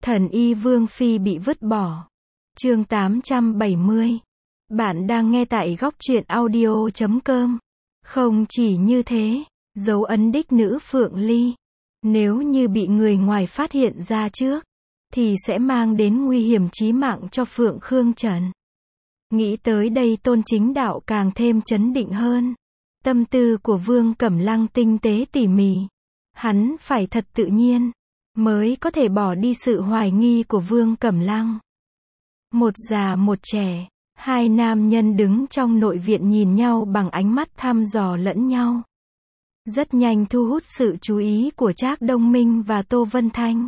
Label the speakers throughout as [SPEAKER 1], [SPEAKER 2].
[SPEAKER 1] Thần y Vương Phi bị vứt bỏ. Chương 870. Bạn đang nghe tại góc truyện audio.com. Không chỉ như thế, dấu ấn đích nữ Phượng Ly, nếu như bị người ngoài phát hiện ra trước, thì sẽ mang đến nguy hiểm chí mạng cho Phượng Khương Trần. Nghĩ tới đây Tôn Chính Đạo càng thêm chấn định hơn. Tâm tư của Vương Cẩm Lăng tinh tế tỉ mỉ. Hắn phải thật tự nhiên, mới có thể bỏ đi sự hoài nghi của Vương Cẩm Lăng. Một già một trẻ, hai nam nhân đứng trong nội viện nhìn nhau bằng ánh mắt thăm dò lẫn nhau. Rất nhanh thu hút sự chú ý của Trác Đông Minh và Tô Vân Thanh.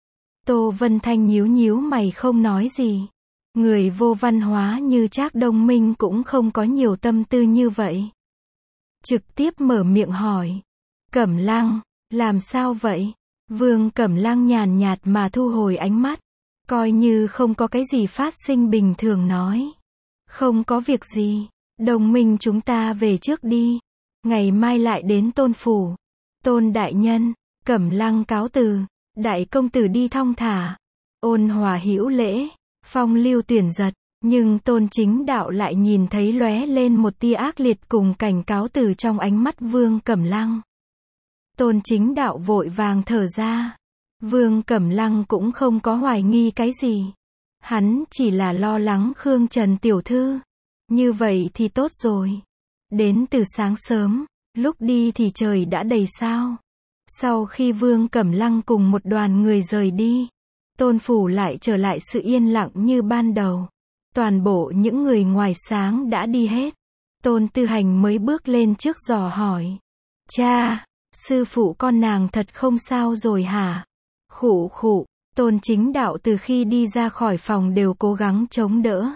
[SPEAKER 1] Tô Vân Thanh nhíu nhíu mày không nói gì. Người vô văn hóa như Trác Đông Minh cũng không có nhiều tâm tư như vậy. Trực tiếp mở miệng hỏi. Cẩm Lăng, làm sao vậy? Vương Cẩm Lăng nhàn nhạt mà thu hồi ánh mắt. Coi như không có cái gì phát sinh bình thường nói. Không có việc gì, Đồng Minh chúng ta về trước đi. Ngày mai lại đến Tôn phủ. Tôn đại nhân, Cẩm Lăng cáo từ. Đại công tử đi thong thả. Ôn hòa hữu lễ, phong lưu tuyển giật. Nhưng Tôn Chính Đạo lại nhìn thấy lóe lên một tia ác liệt cùng cảnh cáo từ trong ánh mắt Vương Cẩm Lăng. Tôn Chính Đạo vội vàng thở ra. Vương Cẩm Lăng cũng không có hoài nghi cái gì. Hắn chỉ là lo lắng Khương Trần tiểu thư. Như vậy thì tốt rồi. Đến từ sáng sớm, lúc đi thì trời đã đầy sao. Sau khi Vương Cẩm Lăng cùng một đoàn người rời đi, Tôn phủ lại trở lại sự yên lặng như ban đầu. Toàn bộ những người ngoài sáng đã đi hết. Tôn Tư Hành mới bước lên trước dò hỏi. Cha, sư phụ con nàng thật không sao rồi hả? Khụ khụ, Tôn Chính Đạo từ khi đi ra khỏi phòng đều cố gắng chống đỡ.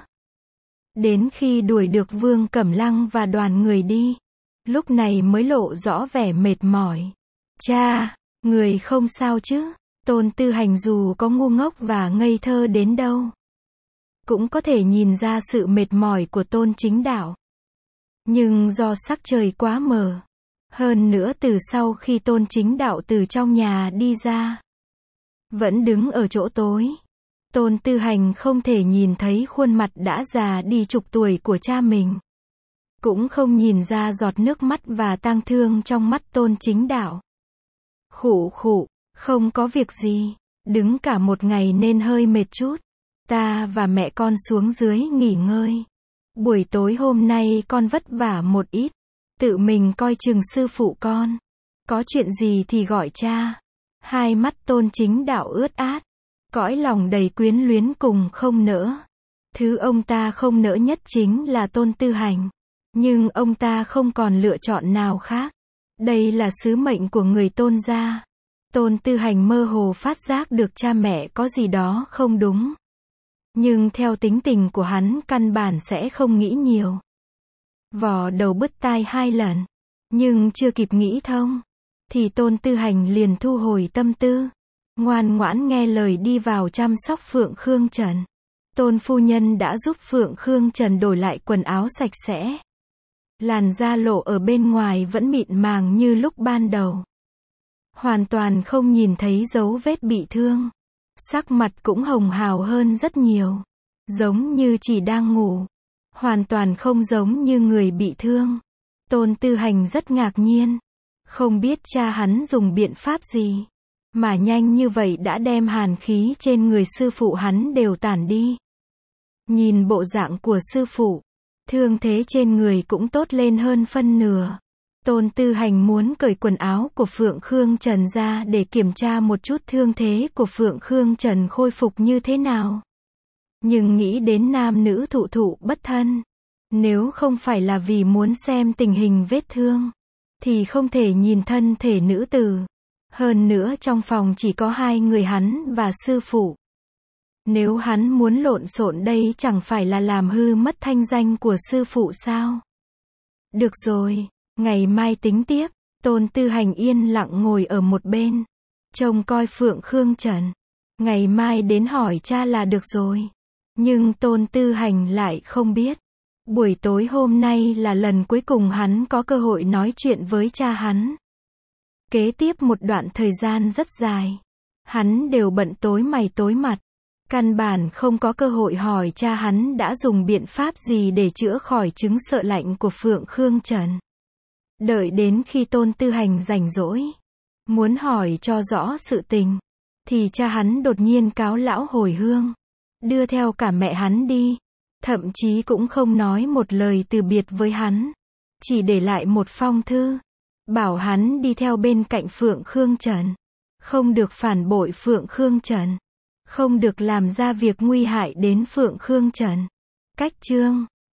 [SPEAKER 1] Đến khi đuổi được Vương Cẩm Lăng và đoàn người đi, lúc này mới lộ rõ vẻ mệt mỏi. Cha, người không sao chứ? Tôn Tư Hành dù có ngu ngốc và ngây thơ đến đâu, cũng có thể nhìn ra sự mệt mỏi của Tôn Chính Đạo. Nhưng do sắc trời quá mờ, hơn nữa từ sau khi Tôn Chính Đạo từ trong nhà đi ra, vẫn đứng ở chỗ tối, Tôn Tư Hành không thể nhìn thấy khuôn mặt đã già đi chục tuổi của cha mình. Cũng không nhìn ra giọt nước mắt và tang thương trong mắt Tôn Chính Đạo. Khụ khụ, không có việc gì, đứng cả một ngày nên hơi mệt chút. Ta và mẹ con xuống dưới nghỉ ngơi. Buổi tối hôm nay con vất vả một ít, tự mình coi chừng sư phụ con. Có chuyện gì thì gọi cha. Hai mắt Tôn Chính Đạo ướt át, cõi lòng đầy quyến luyến cùng không nỡ. Thứ ông ta không nỡ nhất chính là Tôn Tư Hành. Nhưng ông ta không còn lựa chọn nào khác. Đây là sứ mệnh của người Tôn gia. Tôn Tư Hành mơ hồ phát giác được cha mẹ có gì đó không đúng. Nhưng theo tính tình của hắn căn bản sẽ không nghĩ nhiều. Vò đầu bứt tai hai lần. Nhưng chưa kịp nghĩ thông, thì Tôn Tư Hành liền thu hồi tâm tư. Ngoan ngoãn nghe lời đi vào chăm sóc Phượng Khương Trần. Tôn phu nhân đã giúp Phượng Khương Trần đổi lại quần áo sạch sẽ. Làn da lộ ở bên ngoài vẫn mịn màng như lúc ban đầu. Hoàn toàn không nhìn thấy dấu vết bị thương. Sắc mặt cũng hồng hào hơn rất nhiều. Giống như chỉ đang ngủ. Hoàn toàn không giống như người bị thương. Tôn Tư Hành rất ngạc nhiên. Không biết cha hắn dùng biện pháp gì, mà nhanh như vậy đã đem hàn khí trên người sư phụ hắn đều tản đi. Nhìn bộ dạng của sư phụ, thương thế trên người cũng tốt lên hơn phân nửa. Tôn Tư Hành muốn cởi quần áo của Phượng Khương Trần ra để kiểm tra một chút thương thế của Phượng Khương Trần khôi phục như thế nào. Nhưng nghĩ đến nam nữ thụ thụ bất thân, nếu không phải là vì muốn xem tình hình vết thương, thì không thể nhìn thân thể nữ tử. Hơn nữa trong phòng chỉ có hai người hắn và sư phụ. Nếu hắn muốn lộn xộn đây chẳng phải là làm hư mất thanh danh của sư phụ sao? Được rồi, ngày mai tính tiếp. Tôn Tư Hành yên lặng ngồi ở một bên, trông coi Phượng Khương Trần. Ngày mai đến hỏi cha là được rồi. Nhưng Tôn Tư Hành lại không biết. Buổi tối hôm nay là lần cuối cùng hắn có cơ hội nói chuyện với cha hắn. Kế tiếp một đoạn thời gian rất dài, Hắn đều bận tối mày tối mặt. Căn bản không có cơ hội hỏi cha hắn đã dùng biện pháp gì để chữa khỏi chứng sợ lạnh của Phượng Khương Trần. Đợi đến khi Tôn Tư Hành rảnh rỗi, muốn hỏi cho rõ sự tình, thì cha hắn đột nhiên cáo lão hồi hương, đưa theo cả mẹ hắn đi, thậm chí cũng không nói một lời từ biệt với hắn, chỉ để lại một phong thư, bảo hắn đi theo bên cạnh Phượng Khương Trần, không được phản bội Phượng Khương Trần, không được làm ra việc nguy hại đến Phượng Khương Trần. Cách chương